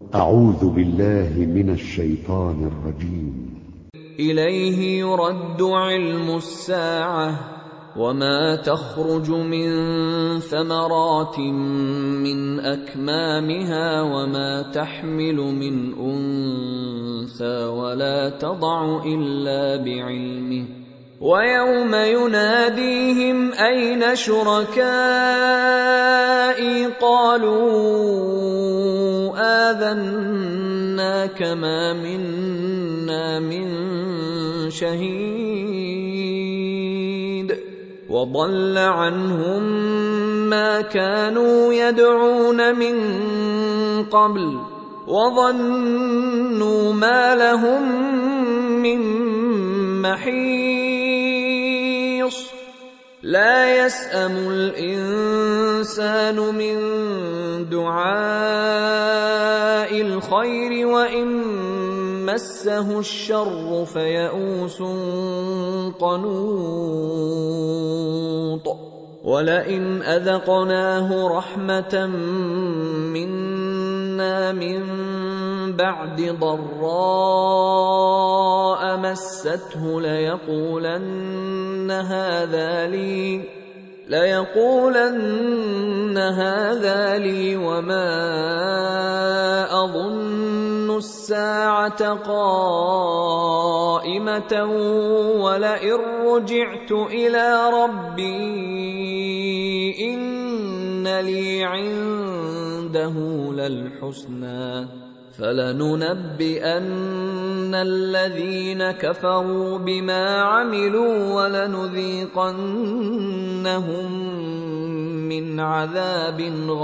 أعوذ بالله من الشيطان الرجيم. إليه يرد علم الساعة وما تخرج من ثمرات من أكمامها وما تحمل من أنثى ولا تضع إلا بعلمه ويوم يناديهم أين شركائي قالوا آذناك ما منا من شهيد وضل عنهم ما كانوا يدعون من قبل وظنوا ما لهم من محيص لا يسأم الإنسان من دعاء الخير وإن مسه الشر فيئوس قنوط ولئن أذقناه رحمة منا من بعد ضراء مسته ليقولن هذا لي وما أظن الساعة قائمة ولئن رجعت إلى ربي إن لي عنده للحسنى فلننبئن الذين كفروا بما عملوا ولنذيقنهم من عذاب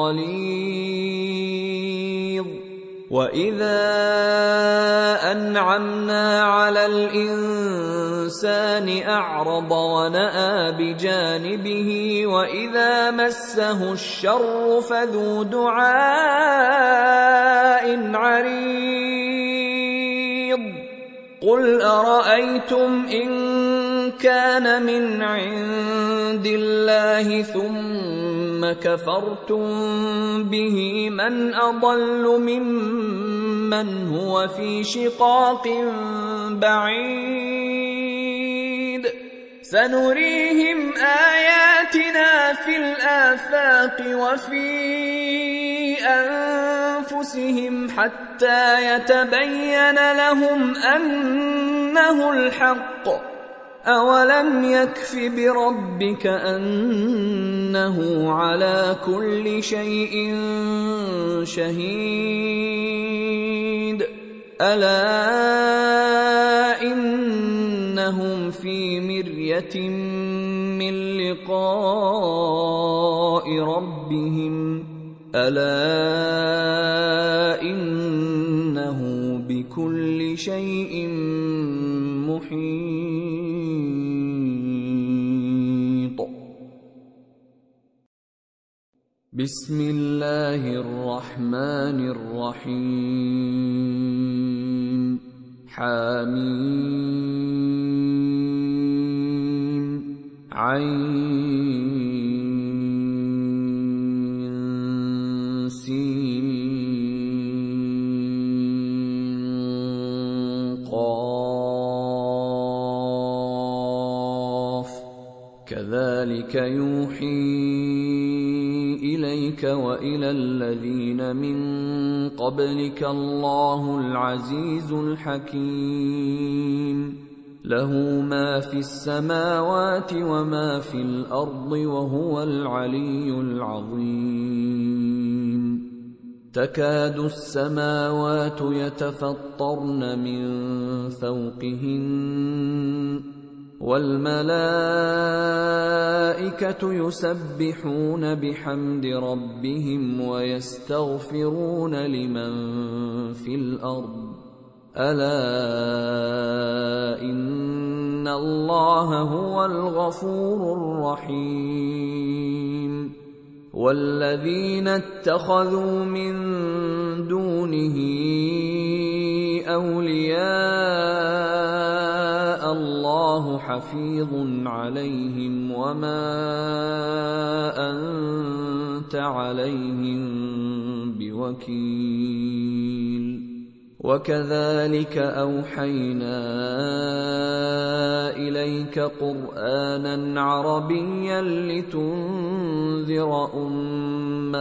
غليظ وإذا أنعمنا على الإنسان أعرض ونأى بجانبه وإذا مسه الشر فذو دعاء عريض قل أرأيتم إن كان من عند الله ثم كفرتم به من أضل ممن هو في شقاق بعيد سنريهم آياتنا في الآفاق وفي أنفسهم حتى يتبين لهم أنه الحق أولم يكف بربك أنه على كل شيء شهيد ألا إنهم في مرية من لقاء ربهم ألا إنه بكل شيء محيط بسم الله الرحمن الرحيم حميم عين سين قاف كذلك يوحي إليك وإلى الذين من قبلك الله العزيز الحكيم له ما في السماوات وما في الأرض وهو العلي العظيم تكاد السماوات يتفطرن من فوقهن والملائكة يسبحون بحمد ربهم ويستغفرون لمن في الأرض ألا إن الله هو الغفور الرحيم والذين اتخذوا من دونه أولياء الله حفيظ عليهم وما أنت عليهم بوكيل وكذلك أوحينا إليك قرآنا عربيا لتنذر أم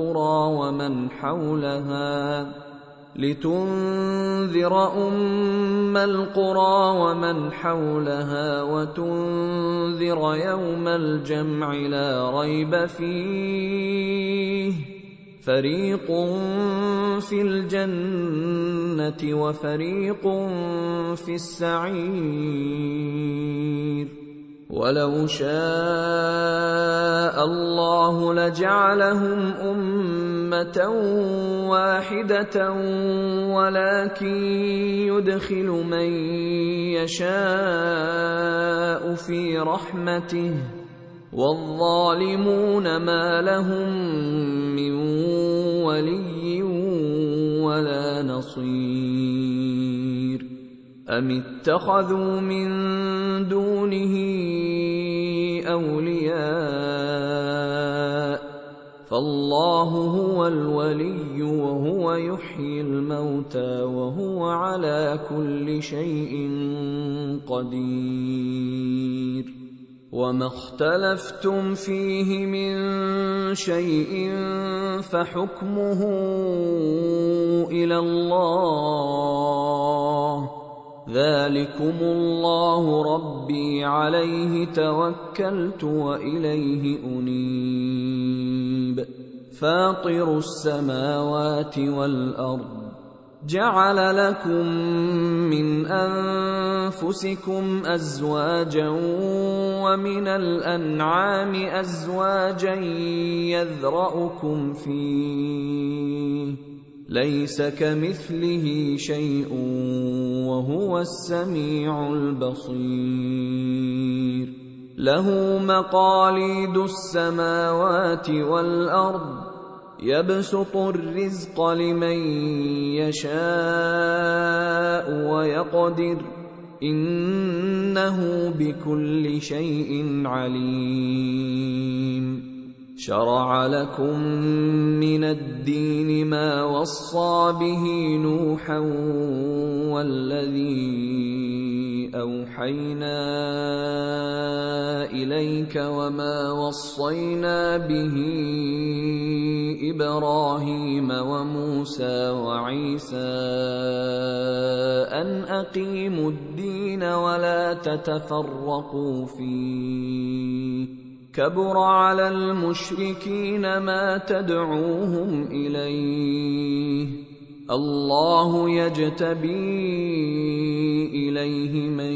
القرى ومن حولها وتنذر يوم الجمع لا ريب فيه فريق في الجنة وفريق في السعير ولو شاء الله لجعلهم أمة واحدة ولكن يدخل من يشاء في رحمته والظالمون ما لهم من ولي ولا نصير أم اتخذوا من دونه أولياء فالله هو الولي وهو يحيي الموتى وهو على كل شيء قدير وما اختلفتم فيه من شيء فحكمه إلى الله ذلكم الله ربي عليه توكلت وإليه أنيب فاطر السماوات والأرض جعل لكم من أنفسكم أزواجا ومن الأنعام أزواجا يذرأكم فيه ليس كمثله شيء وهو السميع البصير له مقاليد السماوات والأرض يبسط الرزق لمن يشاء ويقدر إنه بكل شيء عليم شرع لكم من الدين ما وصى به نوحا والذي أوحينا إليك وما وصينا به إبراهيم وموسى وعيسى أن أقيموا الدين ولا تتفرقوا فيه كبر على المشركين ما تدعوهم إليه الله يجتبي إليه من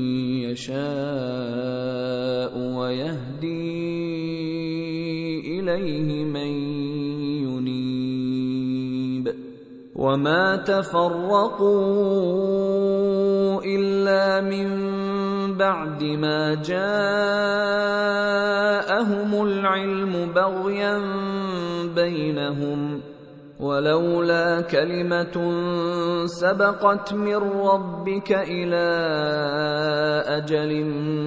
يشاء ويهدي إليه من ينيب وما تفرقوا إلا من بعد ما جاءهم العلم بغيا بينهم ولولا كلمة سبقت من ربك إلى أجل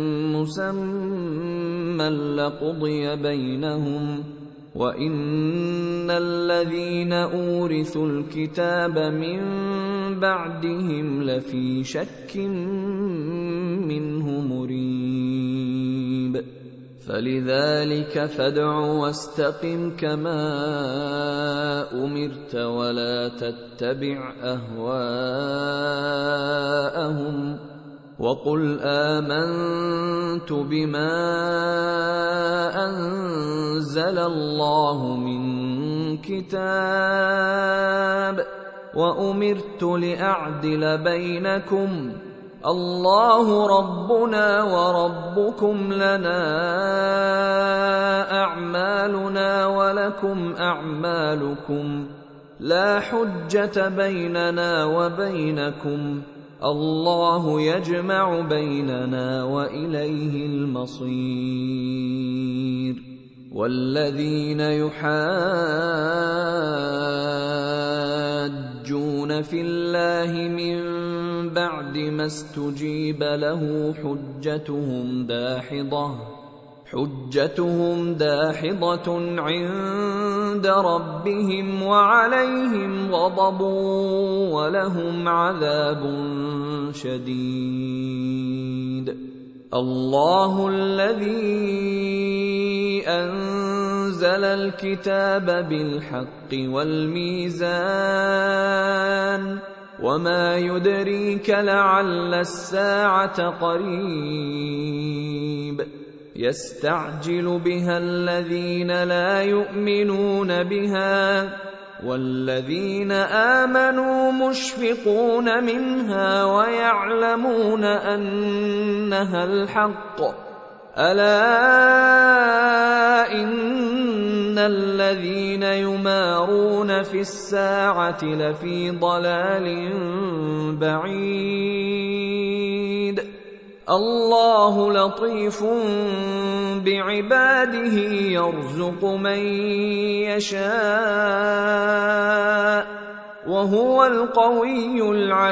مسمى لقضي بينهم وإن الذين أورثوا الكتاب من بعدهم لفي شك منه مريب فلذلك فادع واستقم كما أمرت ولا تتبع أهواءهم وقل آمنت بما أنزل الله من كتاب وأمرت لأعدل بينكم الله ربنا وربكم لنا أعمالنا ولكم أعمالكم لا حجة بيننا وبينكم الله يجمع بيننا وإليه المصير والذين يحاجون في الله من بعد ما استجيب له حجتهم داحضة عند عند ربهم وعليهم غضب ولهم عذاب شديد. الله الذي أنزل الكتاب بالحق والميزان وما يدريك لعل الساعة قريب. يستعجل بها الذين لا يؤمنون بها والذين آمنوا مشفقون منها ويعلمون أنها الحق. ألا إن الذين يمارون في الساعة لفي ضلال بعيد. الله لطيف بعباده يرزق من يشاء وهو القوي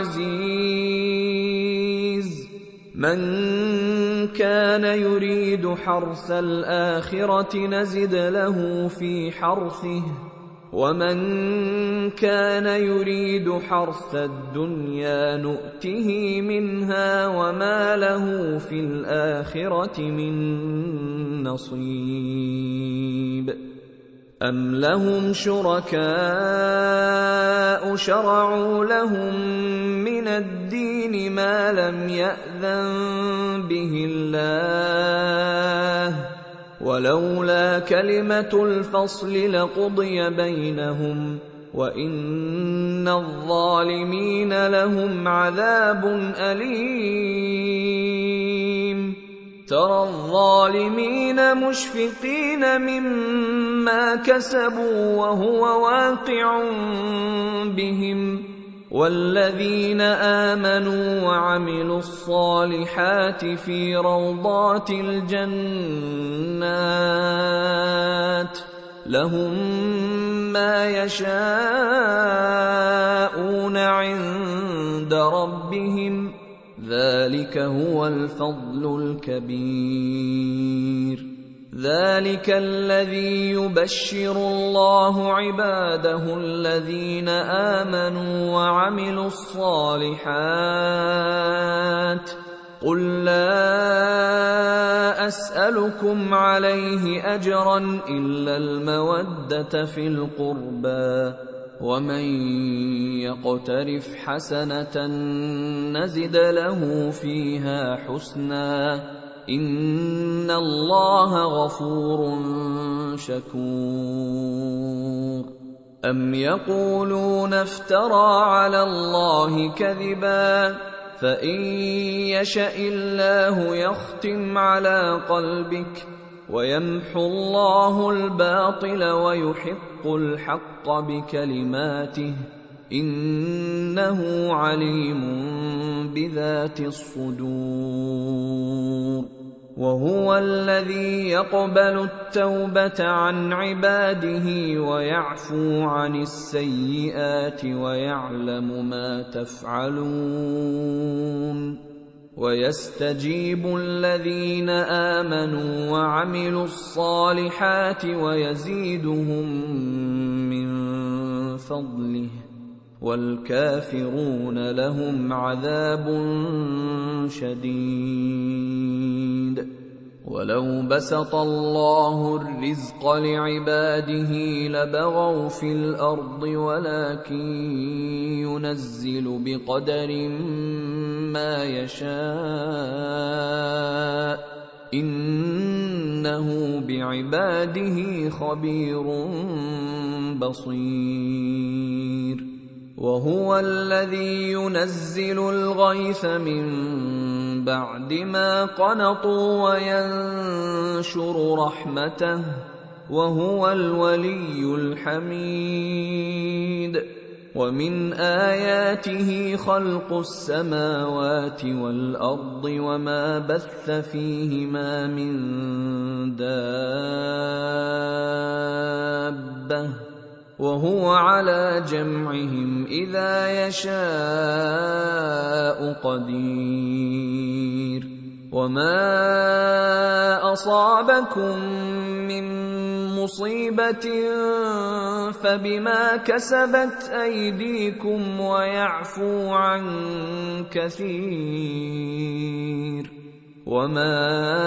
العزيز. من كان يريد حرث الآخرة نزد له في حرثه ومن كان يريد حرث الدنيا نؤته منها وما له في الآخرة من نصيب. أم لهم شركاء شرعوا لهم من الدين ما لم يأذن به الله ولولا كلمة الفصل لقضي بينهم وإن الظالمين لهم عذاب أليم. ترى الظالمين مشفقين مما كسبوا وهو واقع بهم والذين آمنوا وعملوا الصالحات في روضات الجنات لهم ما يشاءون عند ربهم ذلك هو الفضل الكبير. ذلك الذي يبشر الله عباده الذين آمنوا وعملوا الصالحات. قل لا أسألكم عليه أجرا إلا المودة في القربى ومن يقترف حسنة نزد له فيها حسنا إن الله غفور شكور. أم يقولون افترى على الله كذبا فإن يشأ الله يختم على قلبك ويمحو الله الباطل ويحق الحق بكلماته إنه عليم بذات الصدور. وهو الذي يقبل التوبة عن عباده ويعفو عن السيئات ويعلم ما تفعلون. ويستجيب الذين آمنوا وعملوا الصالحات ويزيدهم من فضله والكافرون لهم عذاب شديد. ولو بسط الله الرزق لعباده لبغوا في الأرض ولكن ينزل بقدر ما يشاء إنه بعباده خبير بصير. وهو الذي ينزل الغيث من بعد ما قنطوا وينشر رحمته وهو الولي الحميد. ومن آياته خلق السماوات والأرض وما بث فيهما من دابة وهو على جمعهم إذا يشاء قدير. وما أصابكم من مصيبة فبما كسبت أيديكم ويعفو عن كثير وما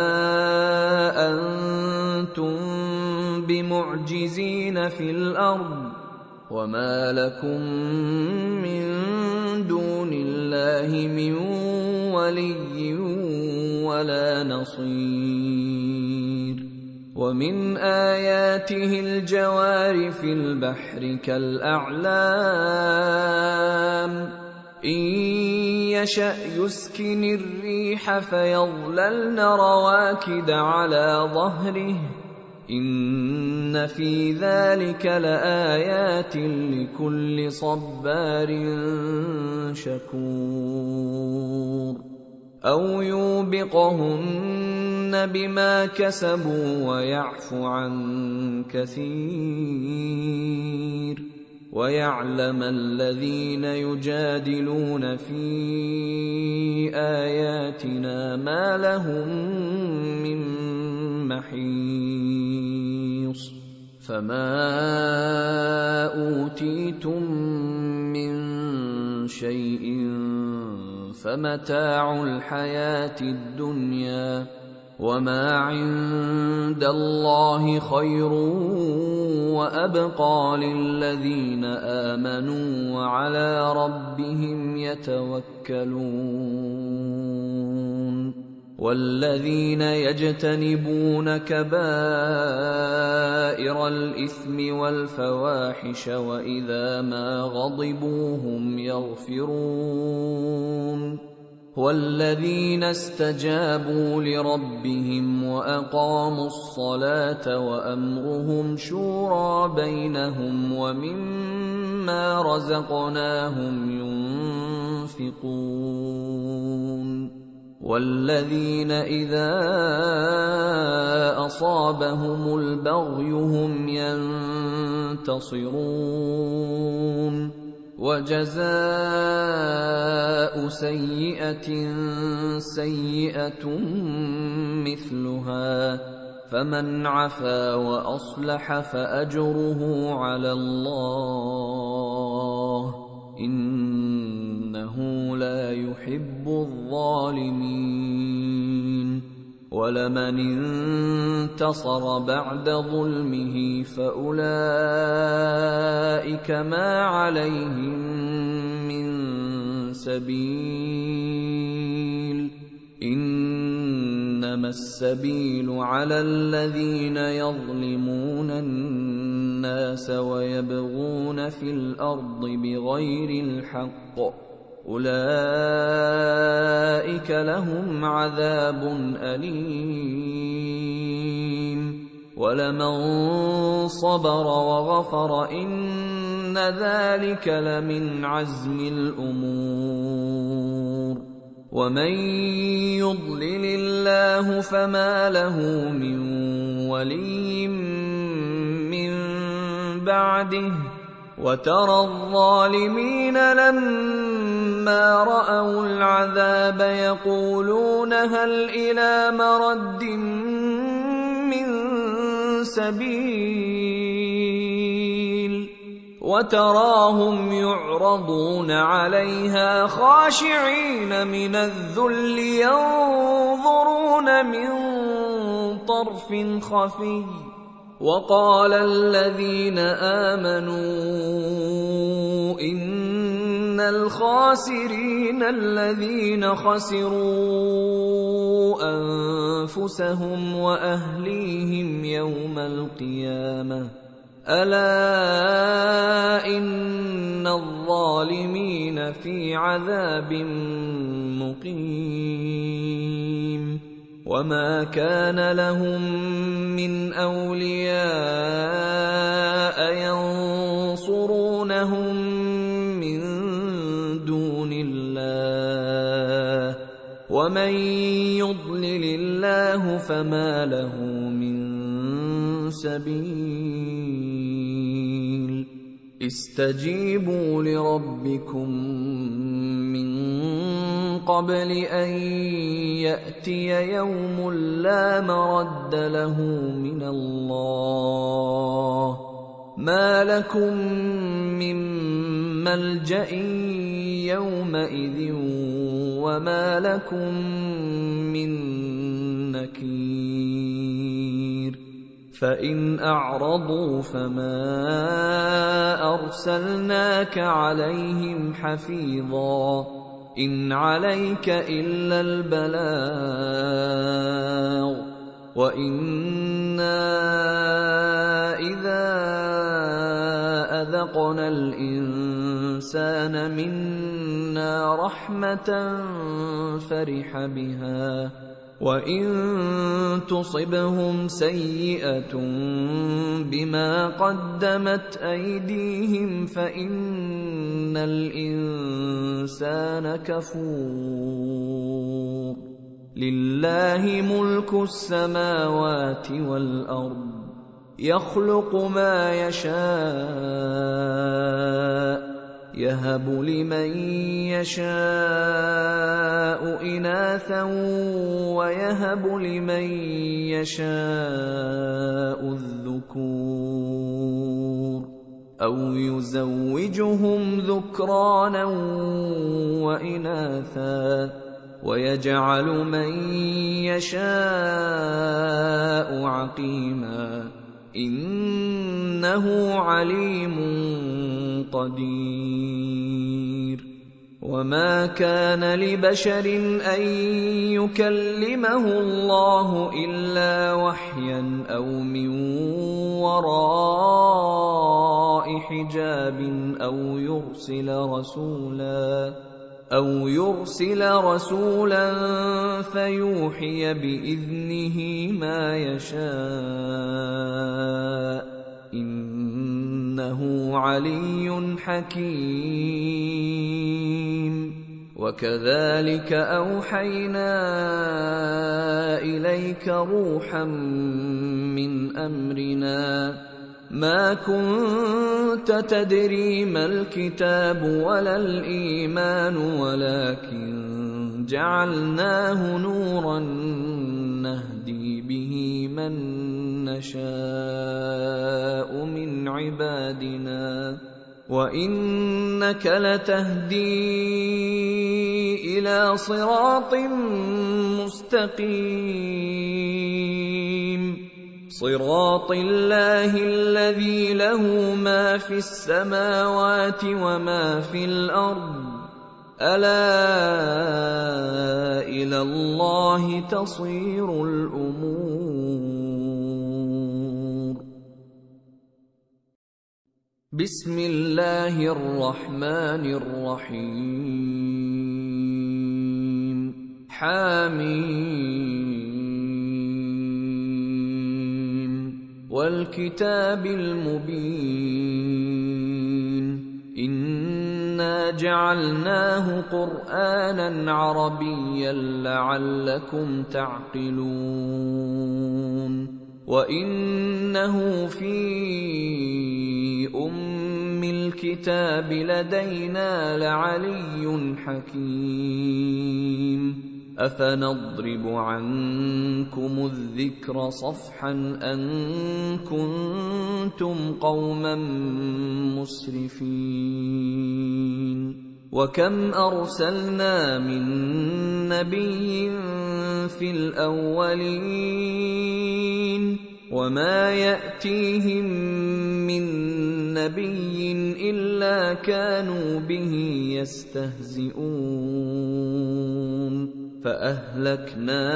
أنتم بمعجزين في الأرض وما لكم من دون الله من ولي ولا نصير ومن آياته الجوار في البحر كالأعلام إن يشأ يسكن الريح فيظللن رواكد على ظهره إن في ذلك لآيات لكل صبار شكور أو يوبقهن بما كسبوا ويعفو عن كثير ويعلم الذين يجادلون في آياتنا ما لهم من محيص فما أوتيتم من شيء فمتاع الحياة الدنيا وما عند الله خير وأبقى للذين آمنوا وعلى ربهم يتوكلون والذين يجتنبون كبائر الإثم والفواحش وإذا ما غضبوا هم يغفرون والذين استجابوا لربهم وأقاموا الصلاة وأمرهم شورى بينهم ومما رزقناهم ينفقون والذين إذا أصابهم البغي هم ينتصرون وجزاء سيئة سيئة مثلها فمن عفا وأصلح فأجره على الله إنه لا يحب الظالمين ولمن انتصر بعد ظلمه فأولئك ما عليهم من سبيل إنما السبيل على الذين يظلمون الناس ويبغون في الأرض بغير الحق أولئك لهم عذاب أليم ولمن صبر وغفر إن ذلك لمن عزم الأمور ومن يضلل الله فما له من ولي من بعده وترى الظالمين لما رأوا العذاب يقولون هل إلى مرد من سبيل وتراهم يعرضون عليها خاشعين من الذل ينظرون من طرف خفي وقال الذين آمنوا إن الخاسرين الذين خسروا أنفسهم وأهليهم يوم القيامة ألا إن الظالمين في عذاب مقيم وما كان لهم من أولياء ينصرونهم من دون الله ومن يضلل الله فما له من سبيل استجيبوا لربكم من قبل أن يأتي يوم لا مرد له من الله ما لكم من ملجأ يومئذ وما لكم من نكير فإن أعرضوا فما أرسلناك عليهم حفيظا إن عليك إلا البلاغ وإنا إذا أذقنا الإنسان منا رحمة فرح بها وإن تصبهم سيئة بما قدمت أيديهم فإن الإنسان كفور لله ملك السماوات والأرض يخلق ما يشاء يهب لمن يشاء إناثا ويهب لمن يشاء الذكور أو يزوجهم ذكرانا وإناثا ويجعل من يشاء عقيما إنه عليم قدير وما كان لبشر أن يكلمه الله إلا وحيا أو من وراء حجاب أو يرسل رسولا فيوحي بإذنه ما يشاء إنه علي حكيم وكذلك أوحينا إليك روحا من أمرنا ما كنت تدري ما الكتاب ولا الإيمان ولكن جعلناه نورا نهدي به من نشاء من عبادنا وإنك لتهدي إلى صراط مستقيم صراط الله الذي له ما في السماوات وما في الأرض ألا إلى الله تصير الأمور بسم الله الرحمن الرحيم حميم والكتاب المبين إنا جعلناه قرآنا عربيا لعلكم تعقلون وإنه في أم الكتاب لدينا لعلي حكيم أفنضرب عنكم الذكر صفحا أن كنتم قوما مسرفين وكم أرسلنا من نبي في الأولين وما يأتيهم من نبي إلا كانوا به يستهزئون فأهلكنا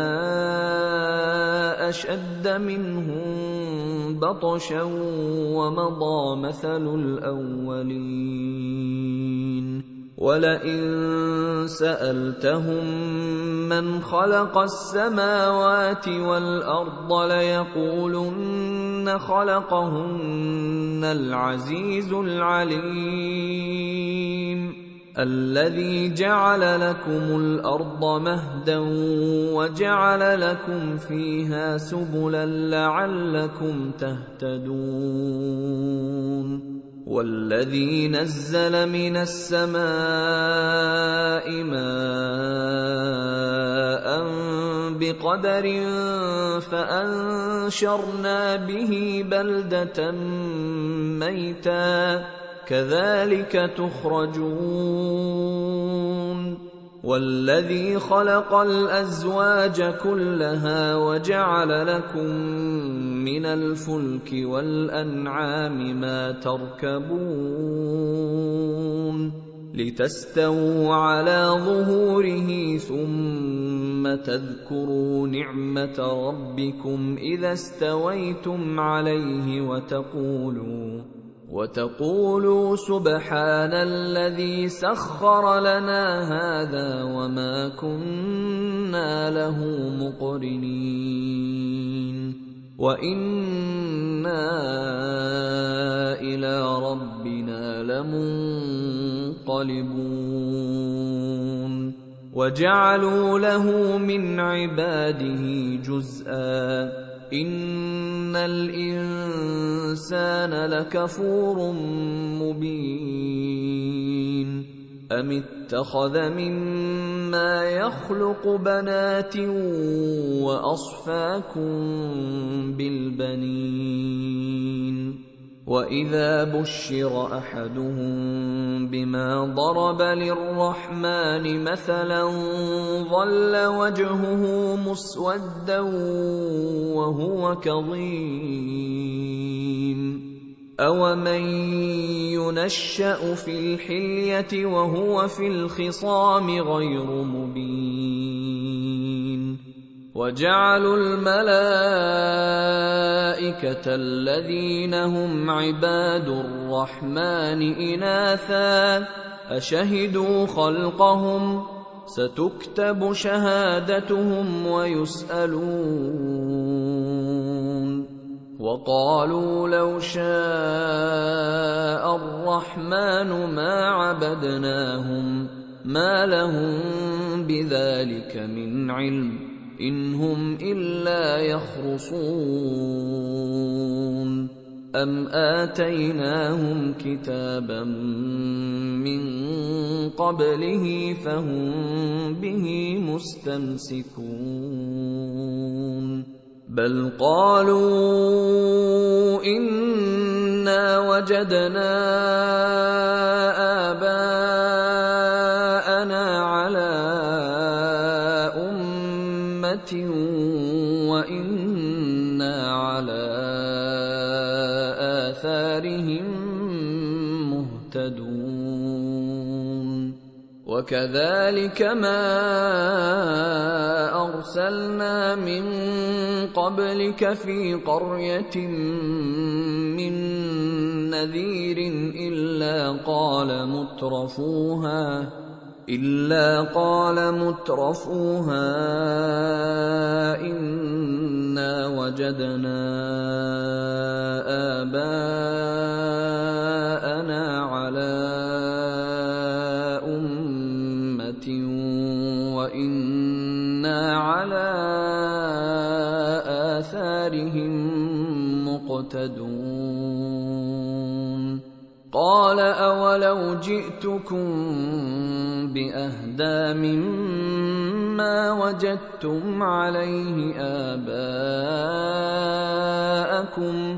أشد منهم بطشا ومضى مثل الأولين ولئن سألتهم من خلق السماوات والأرض ليقولن خلقهن العزيز العليم الذي جعل لكم الأرض مهدا وجعل لكم فيها سبلا لعلكم تهتدون والذي نزل من السماء ماء بقدر فأنشرنا به بلدة ميتا كذلك تخرجون والذي خلق الأزواج كلها وجعل لكم من الفلك والأنعام ما تركبون لتستووا على ظهوره ثم تذكروا نعمة ربكم إذا استويتم عليه وتقولوا سبحان الذي سخر لنا هذا وما كنا له مقرنين وإنا إلى ربنا لمنقلبون وجعلوا له من عباده جزءا إن الإنسان لكفور مبين أم اتخذ مما يخلق بنات وأصفاكم بالبنين وإذا بشر أحدهم بما ضرب للرحمن مثلا ظل وجهه مسودا وهو كظيم أومن ينشأ في الحلية وهو في الخصام غير مبين وجعلوا الملائكة الذين هم عباد الرحمن إناثا أشهدوا خلقهم ستكتب شهادتهم ويسألون وقالوا لو شاء الرحمن ما عبدناهم ما لهم بذلك من علم إن هم إلا يخرصون أم آتيناهم كتابا من قبله فهم به مستمسكون بل قالوا إنا وجدنا آباءنا على وإنا على آثارهم مهتدون وكذلك ما أرسلنا من قبلك في قرية من نذير إلا قال مترفوها إنا وجدنا آباءنا على أمة وإنا على آثارهم مقتدون قال أولو جئتكم بأهدى مما وجدتم عليه آباءكم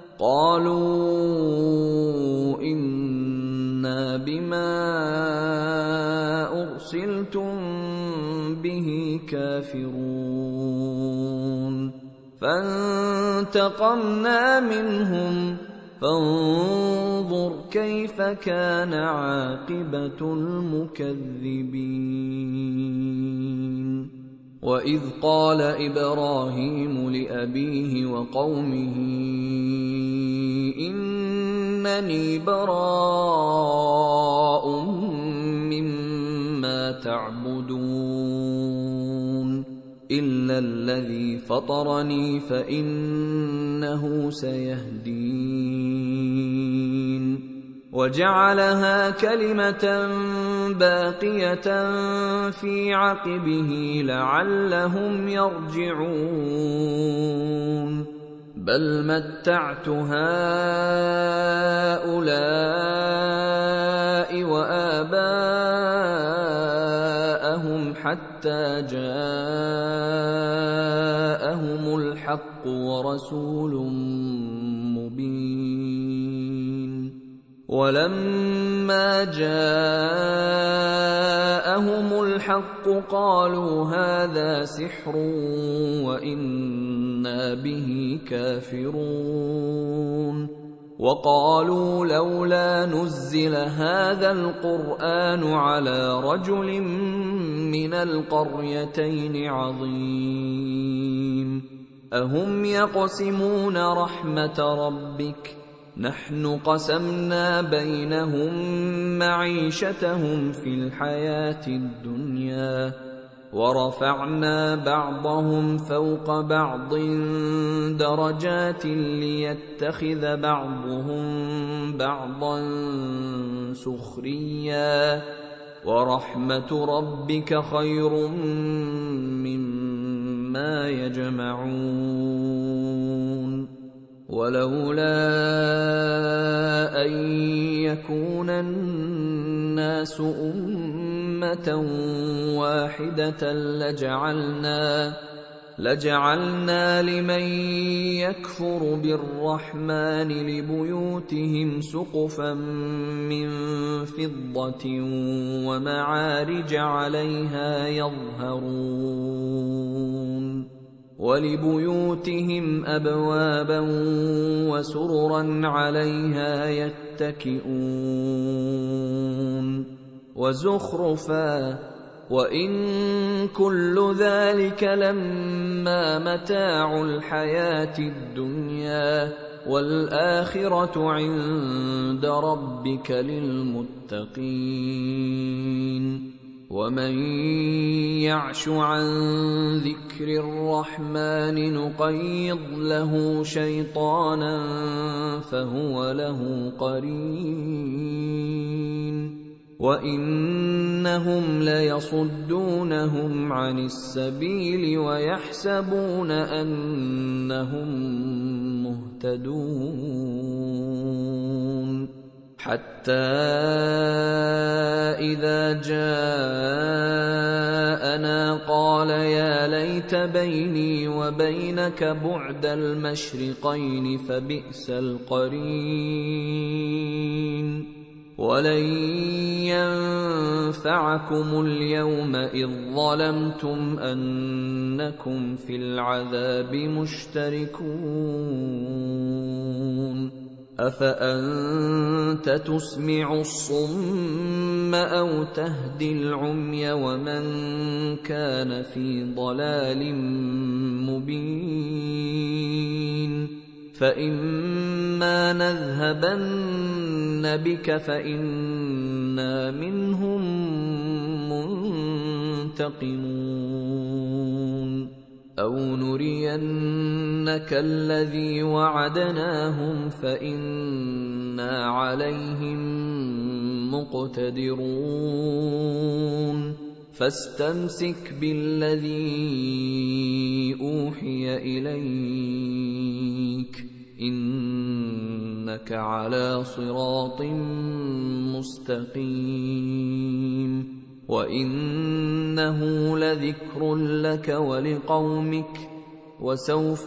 قالوا إنا بما أرسلتم به كافرون فانتقمنا منهم فانظر كيف كان عاقبة المكذبين وإذ قال إبراهيم لأبيه وقومه إنني براء مما تعبدون إلا الذي فطرني فإنه سيهدين وجعلها كلمة باقية في عقبه لعلهم يرجعون بل متعت هؤلاء وآباءهم حتى جاءهم الحق ورسول مبين ولما جاءهم الحق قالوا هذا سحر وإنا به كافرون وقالوا لولا نزل هذا القرآن على رجل من القريتين عظيم أهم يقسمون رحمة ربك نحن قسمنا بينهم معيشتهم في الحياة الدنيا ورفعنا بعضهم فوق بعض درجات ليتخذ بعضهم بعضا سخريا ورحمة ربك خير مما يجمعون ولولا أن يكون الناس أمة واحدة لجعلنا لمن يكفر بالرحمن لبيوتهم سقفا من فضة ومعارج عليها يظهرون ولبيوتهم أبوابا وسررا عليها يتكئون وزخرفا وإن كل ذلك لما متاع الحياة الدنيا والآخرة عند ربك للمتقين ومن يعش عن ذكر الرحمن نقيض له شيطانا فهو له قرين وإنهم ليصدونهم عن السبيل ويحسبون أنهم مهتدون حتى إذا جاءنا قال يا ليت بيني وبينك بعد المشرقين فبئس القرين ولن ينفعكم اليوم إذ ظلمتم أنكم في العذاب مشتركون أفأنت تسمع الصم أو تهدي العمي ومن كان في ضلال مبين فإما نذهبن بك فإنا منهم منتقمون أو نرينك الذي وعدناهم فإنا عليهم مقتدرون فاستمسك بالذي أوحي إليك إنك على صراط مستقيم وإنه لذكر لك ولقومك وسوف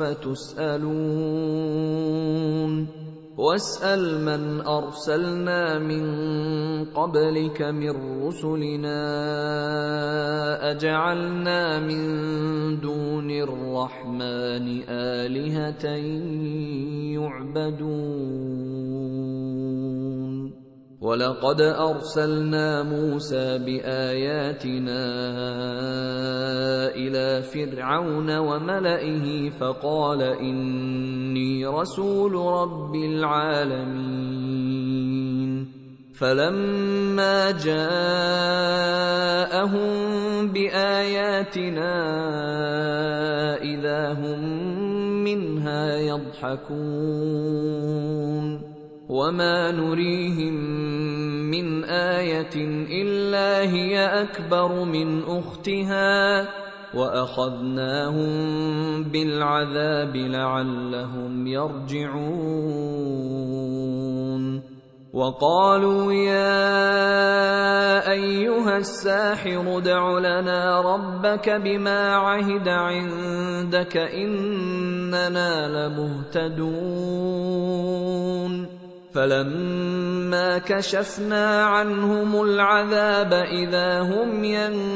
تسألون واسأل من أرسلنا من قبلك من رسلنا أجعلنا من دون الرحمن آلهة يعبدون ولقد أرسلنا موسى بآياتنا إلى فرعون وملئه فقال إني رسول رب العالمين فلما جاءهم بآياتنا إذا هم منها يضحكون وما نريهم من آية إلا هي أكبر من أختها وأخذناهم بالعذاب لعلهم يرجعون وقالوا يا أيها الساحر ادع لنا ربك بما عهد عندك إننا لمهتدون فلما كشفنا عنهم العذاب إذا هم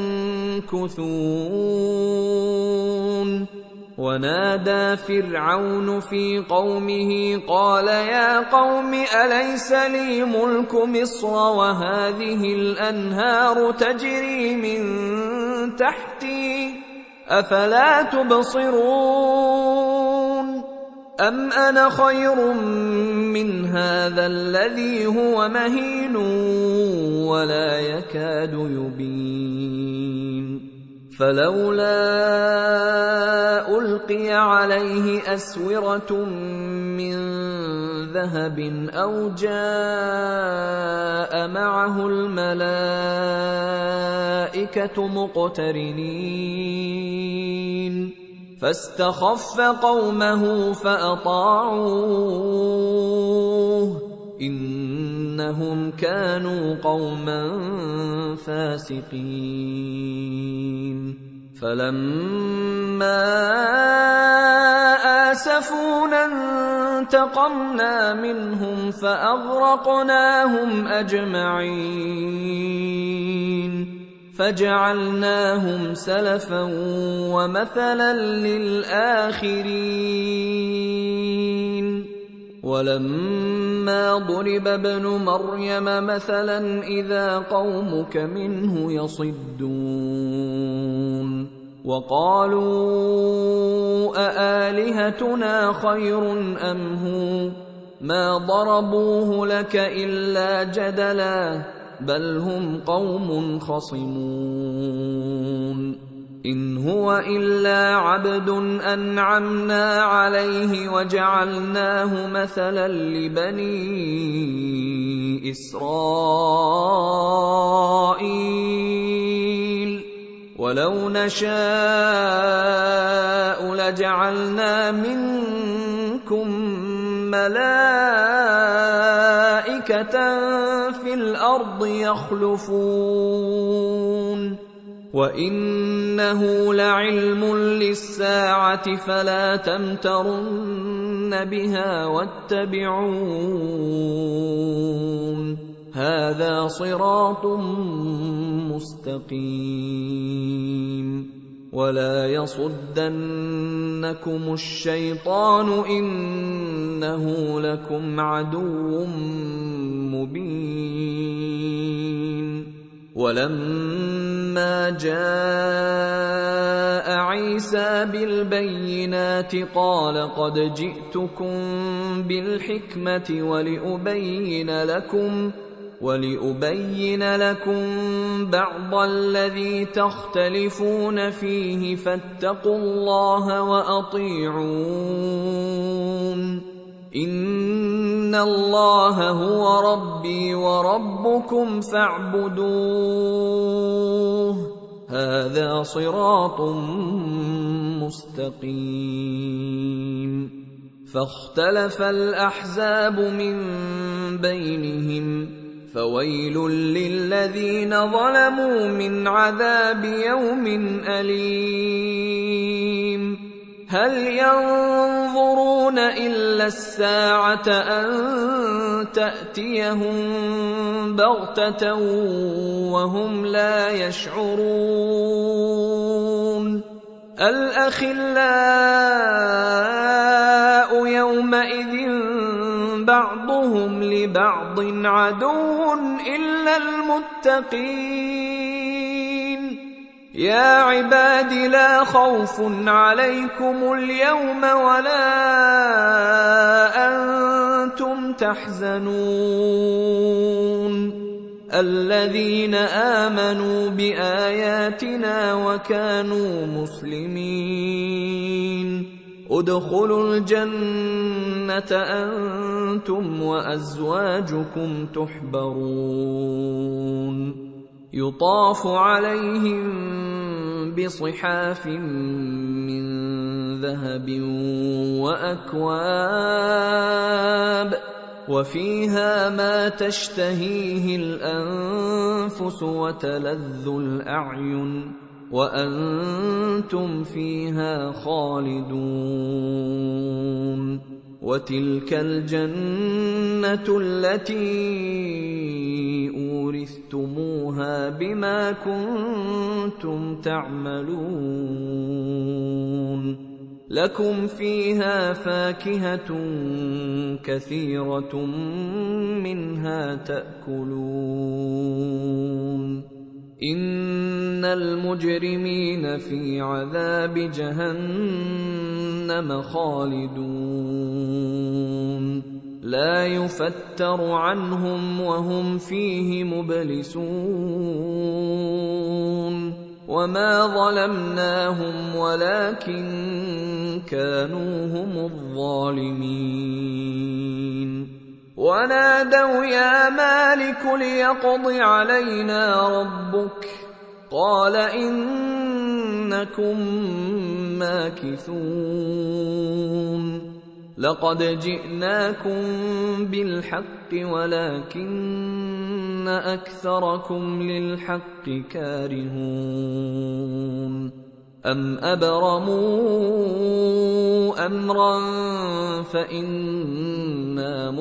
ينكثون ونادى فرعون في قومه قال يا قوم أليس لي ملك مصر وهذه الأنهار تجري من تحتي أفلا تبصرون أم أنا خير من هذا الذي هو مهين ولا يكاد يبين فلولا ألقي عليه أسورة من ذهب أو جاء معه الملائكة مقترنين فاستخف قومه فأطاعوه إنهم كانوا قوما فاسقين فلما آسفونا انتقمنا منهم فأغرقناهم أجمعين فجعلناهم سلفا ومثلا للآخرين ولما ضرب ابن مريم مثلا إذا قومك منه يصدون وقالوا أآلهتنا خير أم هو ما ضربوه لك إلا جدلا بل هم قوم خصمون إن هو إلا عبد أنعمنا عليه وجعلناه مثلا لبني إسرائيل ولو نشاء لجعلنا منكم ملائكة في الأرض يخلفون وإنه لعلم للساعة فلا تمترن بها واتبعون هذا صراط مستقيم ولا يصدنكم الشيطان إنه لكم عدو مبين ولما جاء عيسى بالبينات قال قد جئتكم بالحكمة ولأبين لكم بعض الذي تختلفون فيه فاتقوا الله وأطيعون إن الله هو ربي وربكم فاعبدوه هذا صراط مستقيم فاختلف الأحزاب من بينهم فويل للذين ظلموا من عذاب يوم أليم هل ينظرون إلا الساعة أن تأتيهم بغتة وهم لا يشعرون الأخلاء يومئذ بعضهم لبعض عدو إلا المتقين يا عباد لا خوف عليكم اليوم ولا أنتم تحزنون الذين آمنوا بآياتنا وكانوا مسلمين ادخلوا الجنة أنتم وأزواجكم تحبرون يطاف عليهم بصحاف من ذهب وأكواب وفيها ما تشتهيه الأنفس وتلذ الأعين وأنتم فيها خالدون وتلك الجنة التي أورثتموها بما كنتم تعملون لكم فيها فاكهة كثيرة منها تأكلون إن المجرمين في عذاب جهنم خالدون لا يفتر عنهم وهم فيه مبلسون وما ظلمناهم ولكن كانوا هم الظالمين ونادوا يا مالك ليقض علينا ربك قال إنكم ماكثون لقد جئناكم بالحق ولكن أكثركم للحق كارهون أم أبرموا أمرا فإنا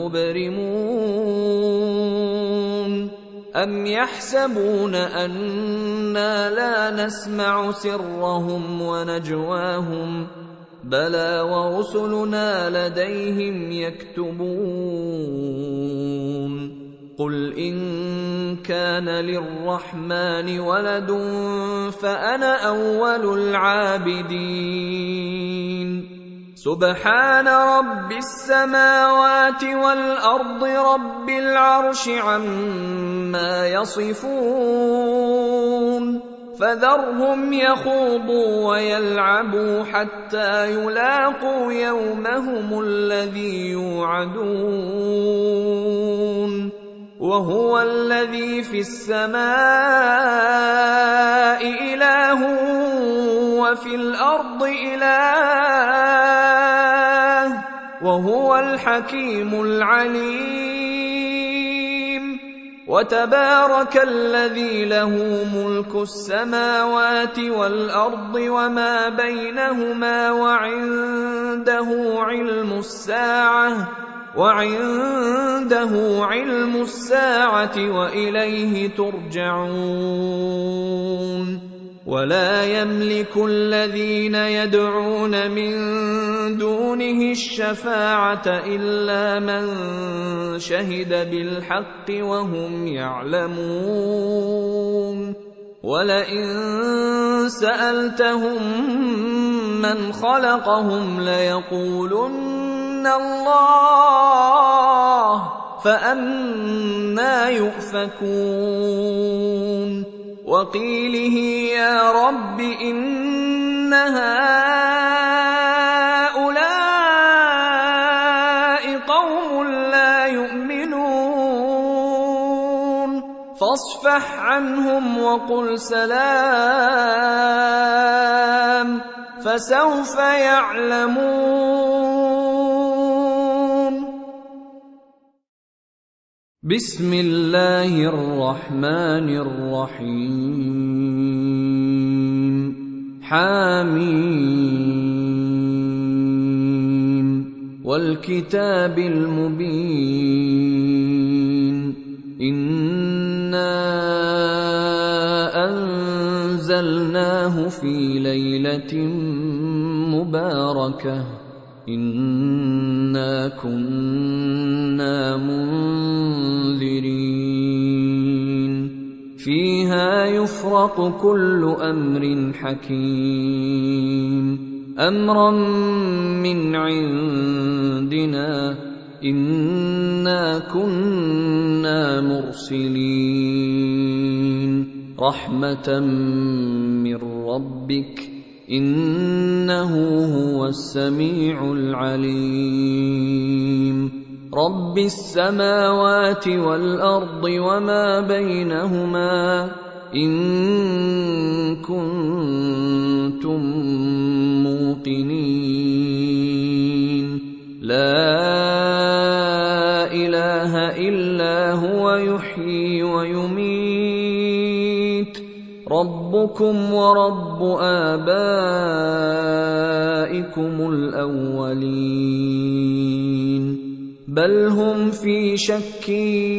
مبرمون أم يحسبون أنا لا نسمع سرهم ونجواهم بلى ورسلنا لديهم يكتبون قل إن كان للرحمن ولد فأنا أول العابدين سبحان رب السماوات والأرض رب العرش عما يصفون فذرهم يخوضوا ويلعبوا حتى يلاقوا يومهم الذي يوعدون وهو الذي في السماء إله وفي الأرض إله وهو الحكيم العليم وتبارك الذي له ملك السماوات والأرض وما بينهما وعنده علم الساعة وإليه ترجعون ولا يملك الذين يدعون من دونه الشفاعة إلا من شهد بالحق وهم يعلمون ولئن سألتهم من خلقهم ليقولن الله فأنى يؤفكون وقيله يا رب إن هؤلاء قوم لا يؤمنون فاصفح عنهم وقل سلام فسوف يعلمون بسم الله الرحمن الرحيم حميم والكتاب المبين إنا أنزلناه في ليلة مباركة إنا كنا منذرين فيها يفرق كل أمر حكيم أمرا من عندنا إنا كنا مرسلين رحمة من ربك إنه هو السميع العليم رب السماوات والأرض وما بينهما إن كنتم ربكم ورب آبائكم الأولين بل هم في شك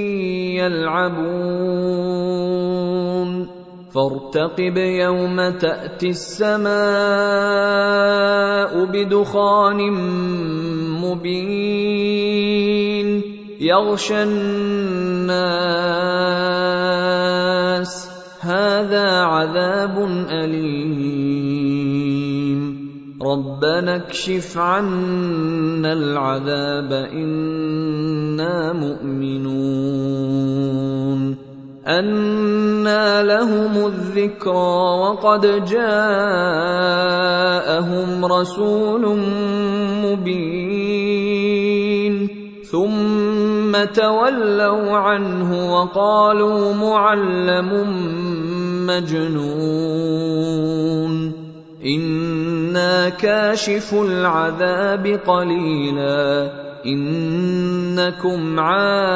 يلعبون فارتقب يوم تأتي السماء بدخان مبين يغشى الناس هذا عذاب أليم ربنا اكشف عنا العذاب إنا مؤمنون أنى لهم الذكرى وقد جاءهم رسول مبين ثم تولوا عنه وقالوا معلم مجنون إنا كاشف العذاب قليلا إنكم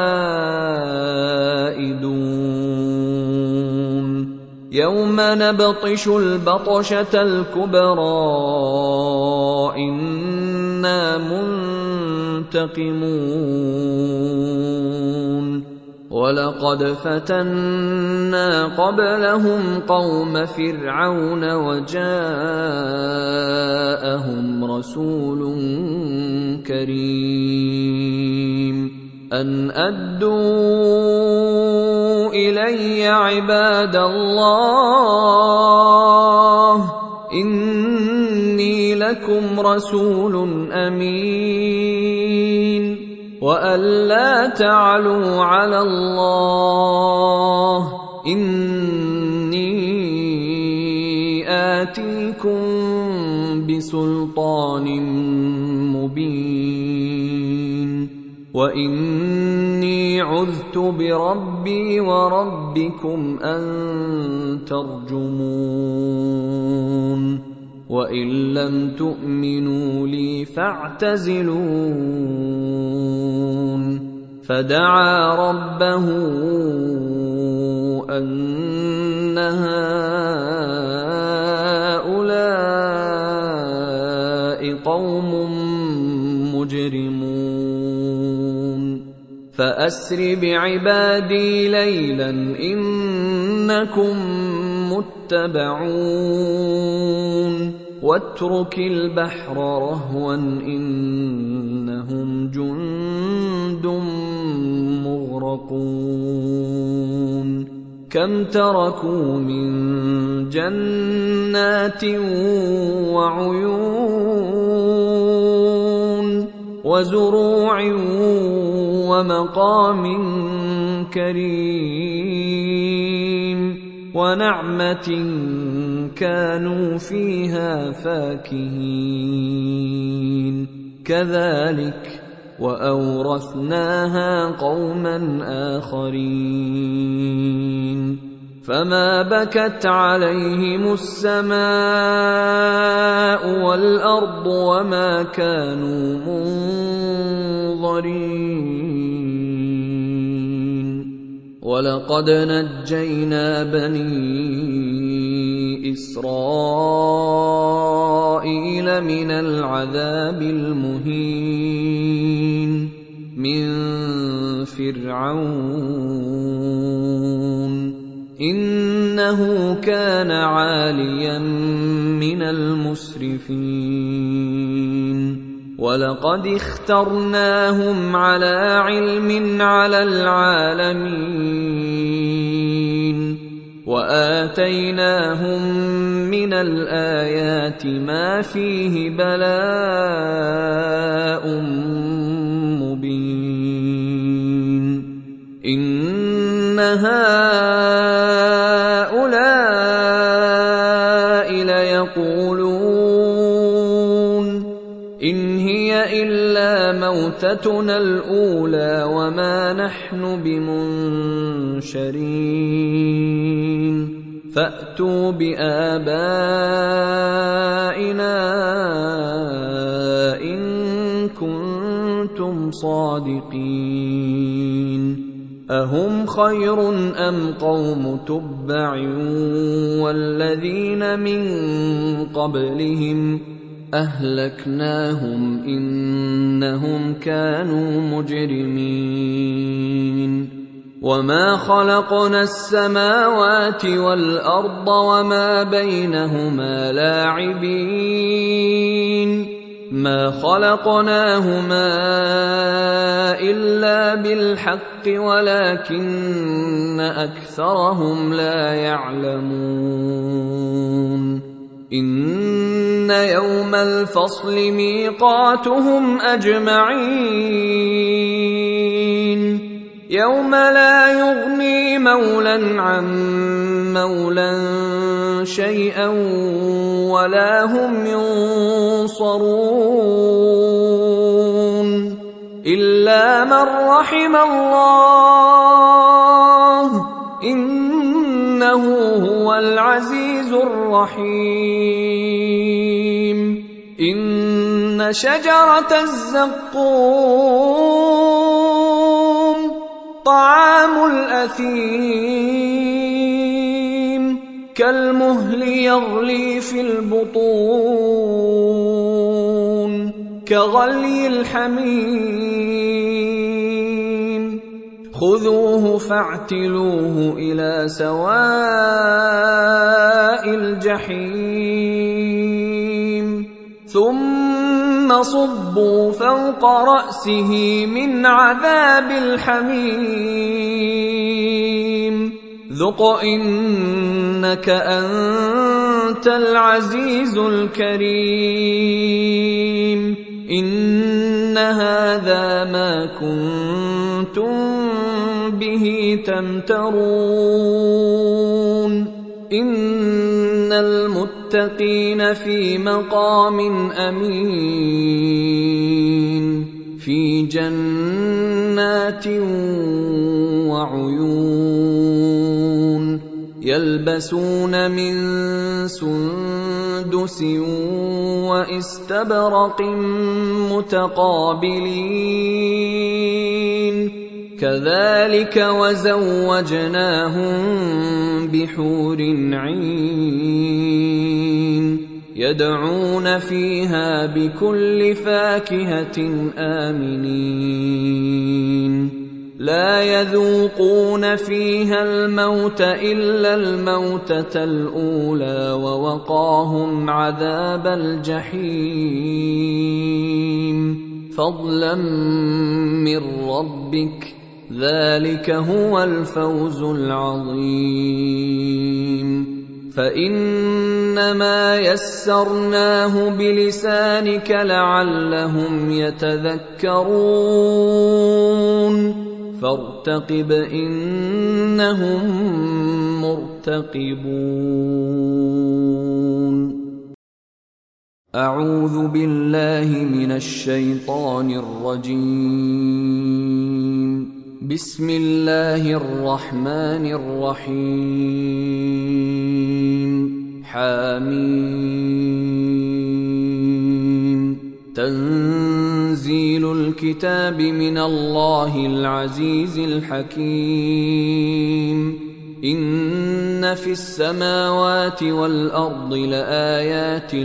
عائدون يوم نبطش البطشة الكبرى إنا منتقمون ولقد فتنا قبلهم قوم فرعون وجاءهم رسول كريم أن أدوا إلي عباد الله إني لكم رسول أمين وأن لا تعلوا على الله إني آتيكم بسلطان مبين وإني عذت بربي وربكم أن ترجمون وإن لم تؤمنوا لي فاعتزلون فدعا ربه أن هؤلاء قوم مجرمون فأسر بعبادي ليلا إنكم متبعون واترك البحر رهوا إنهم جند مغرقون كم تركوا من جنات وعيون وزروع ومقام كريم ونعمة كانوا فيها فاكهين كذلك وأورثناها قوما آخرين فما بكت عليهم السماء والأرض وما كانوا منظرين ولقد نجينا بني إسرائيل من العذاب المهين من فرعون إنه كان عاليا من المسرفين ولقد اخترناهم على علم على العالمين وآتيناهم من الآيات ما فيه بلاء مبين إن هؤلاء ليقولون إن هي إلا موتتنا الأولى وما نحن بمنشرين فأتوا بآبائنا إن كنتم صادقين أهم خير أم قوم تبع والذين من قبلهم أهلكناهم إنهم كانوا مجرمين وما خلقنا السماوات والأرض وما بينهما لاعبين ما خلقناهما إلا بالحق ولكن أكثرهم لا يعلمون إن يوم الفصل ميقاتهم أجمعين يوم لا يغني مولى عن مولى شيئا ولا هم ينصرون إلا من رحم الله إنه هو العزيز الرحيم إن شجرة الزقوم طعام الأثيم كالمهل يغلي في البطون كغلي الحميم خذوه فاعتلوه إلى سواء الجحيم ثم صبوا فوق رأسه من عذاب الحميم ذق إنك أنت العزيز الكريم إن هذا ما كنتم به تمترون إن المتقين في مقام أمين في جنات وعيون يلبسون من سندس واستبرق متقابلين كذلك وزوجناهم بحور عين يدعون فيها بكل فاكهة آمنين لا يذوقون فيها الموت إلا الموتة الأولى ووقاهم عذاب الجحيم فضلا من ربك ذلك هو الفوز العظيم فإنما يسرناه بلسانك لعلهم يتذكرون فارتقب إنهم مرتقبون أعوذ بالله من الشيطان الرجيم بسم الله الرحمن الرحيم حميم تنزيل الكتاب من الله العزيز الحكيم إن في السماوات والأرض لآيات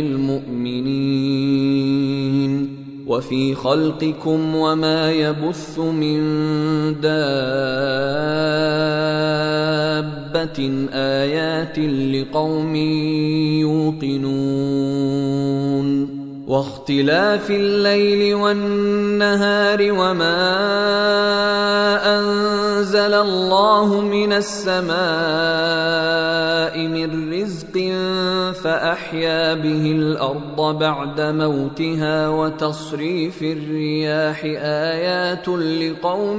للمؤمنين وفي خلقكم وما يبث من دابة آيات لقوم يوقنون واختلاف الليل والنهار وما أنزل الله من السماء من رزق فأحيا به الأرض بعد موتها وتصريف الرياح آيات لقوم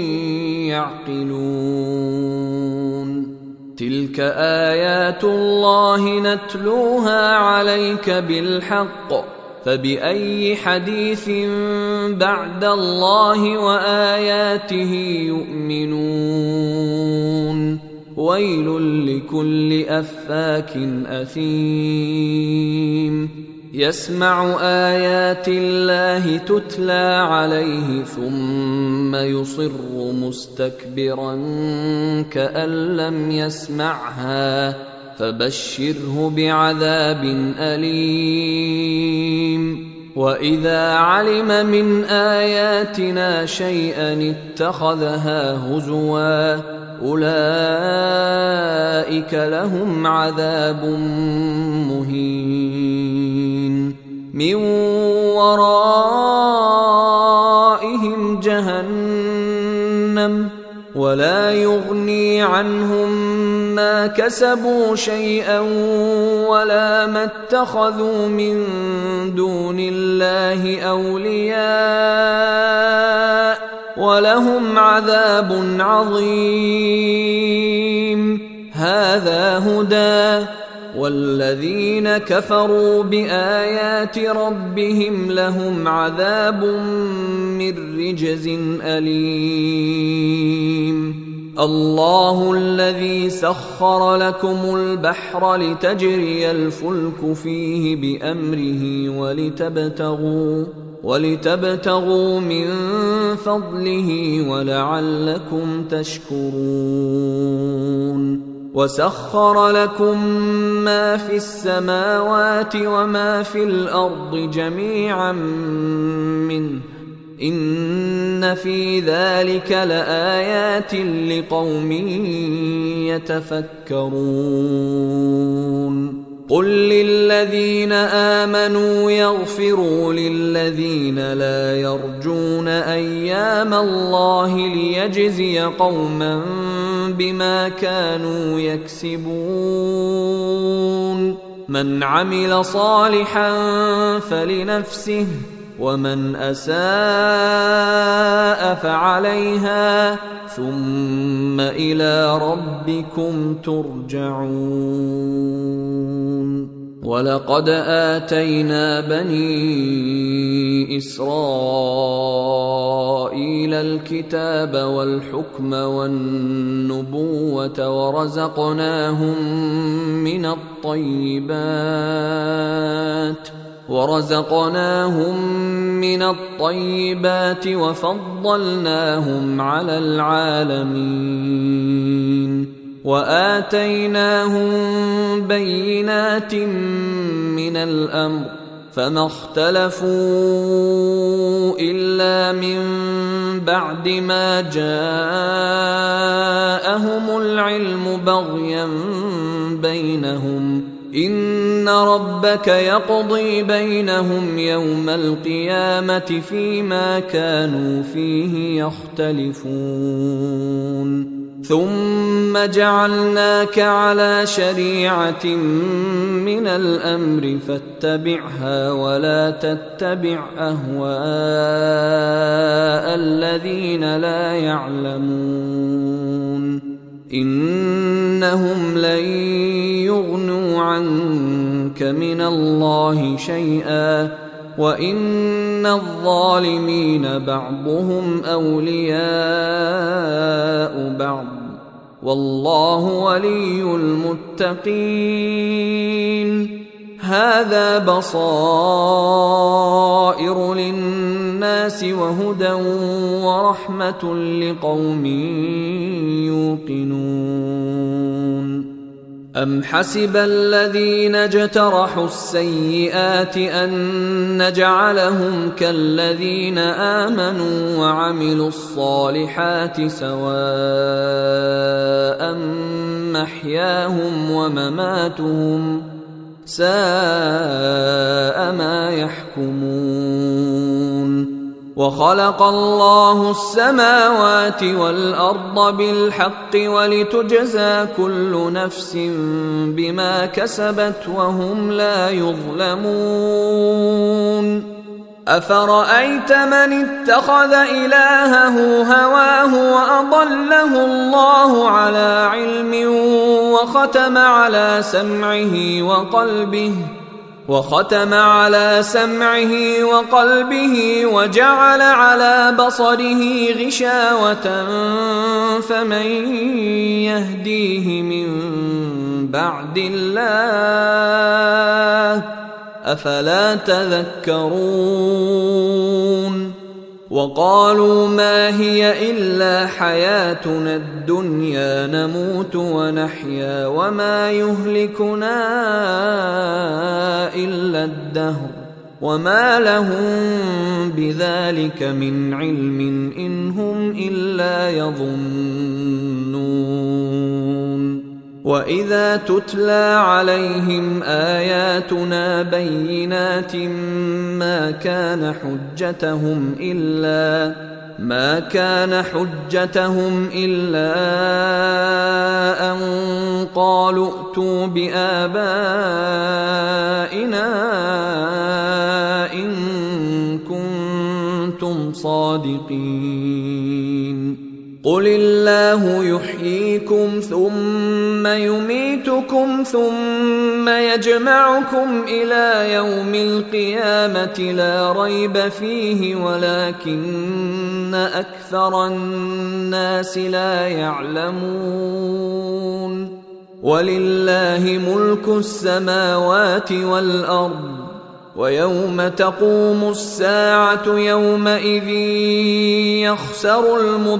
يعقلون تلك آيات الله نتلوها عليك بالحق فبأي حديث بعد الله وآياته يؤمنون ويل لكل أفاك أثيم يسمع آيات الله تتلى عليه ثم يصر مستكبرا كأن لم يسمعها فبشره بعذاب أليم وإذا علم من آياتنا شيئا اتخذها هزوا أولئك لهم عذاب مهين من ورائهم جهنم ولا يغني عنهم ما كسبوا شيئا ولا ما اتخذوا من دون الله أولياء ولهم عذاب عظيم هذا هدى والذين كفروا بآيات ربهم لهم عذاب من رجز أليم الله الذي سخر لكم البحر لتجري الفلك فيه بأمره ولتبتغوا من فضله ولعلكم تشكرون وسخر لكم ما في السماوات وما في الأرض جميعا منه إن في ذلك لآيات لقوم يتفكرون قل للذين آمنوا يغفروا للذين لا يرجون أيام الله ليجزي قوما بما كانوا يكسبون من عمل صالحا فلنفسه ومن أساء فعليها ثم إلى ربكم ترجعون ولقد آتينا بني إسرائيل الكتاب والحكم والنبوة ورزقناهم من الطيبات وفضلناهم على العالمين وآتيناهم بينات من الأمر فما اختلفوا إلا من بعد ما جاءهم العلم بغيا بينهم إن ربك يقضي بينهم يوم القيامة فيما كانوا فيه يختلفون ثم جعلناك على شريعة من الأمر فاتبعها ولا تتبع أهواء الذين لا يعلمون إنهم لن يغنوا عنك من الله شيئا وإن الظالمين بعضهم أولياء بعض والله ولي المتقين هذا بصائر للناس وهدى ورحمة لقوم يوقنون أم حسب الذين اجترحوا السيئات أن نجعلهم كالذين آمنوا وعملوا الصالحات سواء محياهم ومماتهم ساء ما يحكمون وخلق الله السماوات والأرض بالحق ولتجزى كل نفس بما كسبت وهم لا يظلمون أفرأيت من اتخذ إلهه هواه وأضله الله على علم وختم على سمعه وقلبه وجعل على بصره غشاوة فمن يهديه من بعد الله أفلا تذكرون وقالوا ما هي إلا حياتنا الدنيا نموت ونحيا وما يهلكنا إلا الدهر وما لهم بذلك من علم إن هم إلا يظنون وإذا تتلى عليهم آياتنا بينات ما كان حجتهم إلا أن قالوا ائتوا بآبائنا إن كنتم صادقين قل الله يحييكم ثم يميتكم ثم يجمعكم إلى يوم القيامة لا ريب فيه ولكن أكثر الناس لا يعلمون ولله ملك السماوات والأرض ويوم تقوم الساعة يومئذ يخسر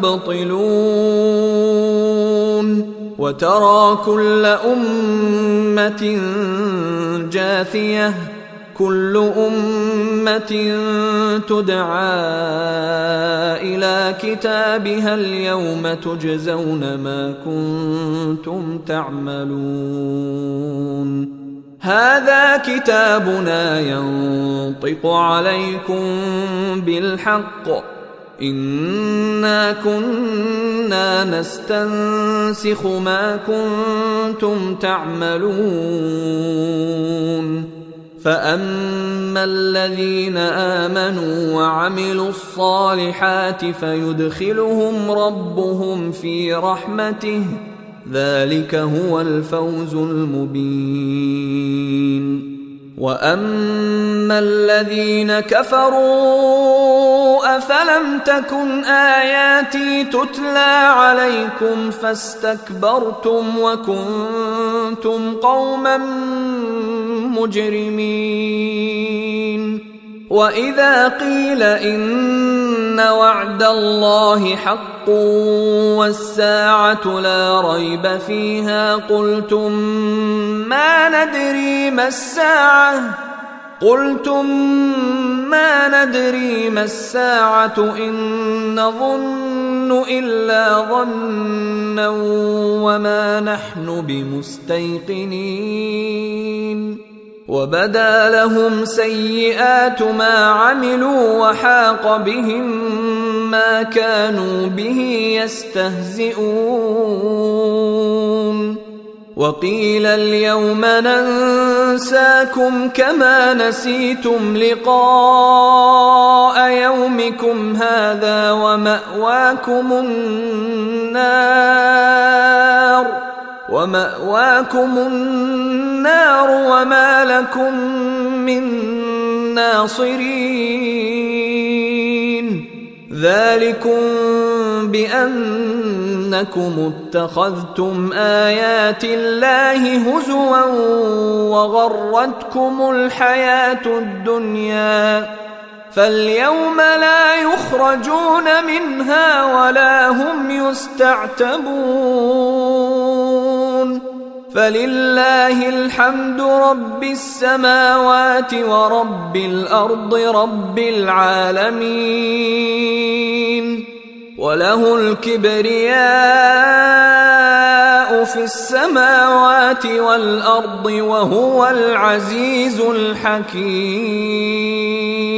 المبطلون وترى كل أمة جاثية كل أمة تدعى إلى كتابها اليوم تجزون ما كنتم تعملون هذا كتابنا ينطق عليكم بالحق إنا كنا نستنسخ ما كنتم تعملون فأما الذين آمنوا وعملوا الصالحات فيدخلهم ربهم في رحمته ذلك هو الفوز المبين وأما الذين كفروا أفلم تكن آياتي تتلى عليكم فاستكبرتم وكنتم قوما مجرمين وإذا قيل إن وعد الله حق والساعة لا ريب فيها قلتم ما ندري ما الساعة إن نظن إلا ظنا وما نحن بمستيقنين وبدا لهم سيئات ما عملوا وحاق بهم ما كانوا به يستهزئون وقيل اليوم ننساكم كما نسيتم لقاء يومكم هذا ومأواكم النار وما لكم من ناصرين ذلكم بأنكم اتخذتم آيات الله هزوا وغرتكم الحياة الدنيا فاليوم لا يخرجون منها ولا هم يستعتبون فلله الحمد رب السماوات ورب الأرض رب العالمين وله الكبرياء في السماوات والأرض وهو العزيز الحكيم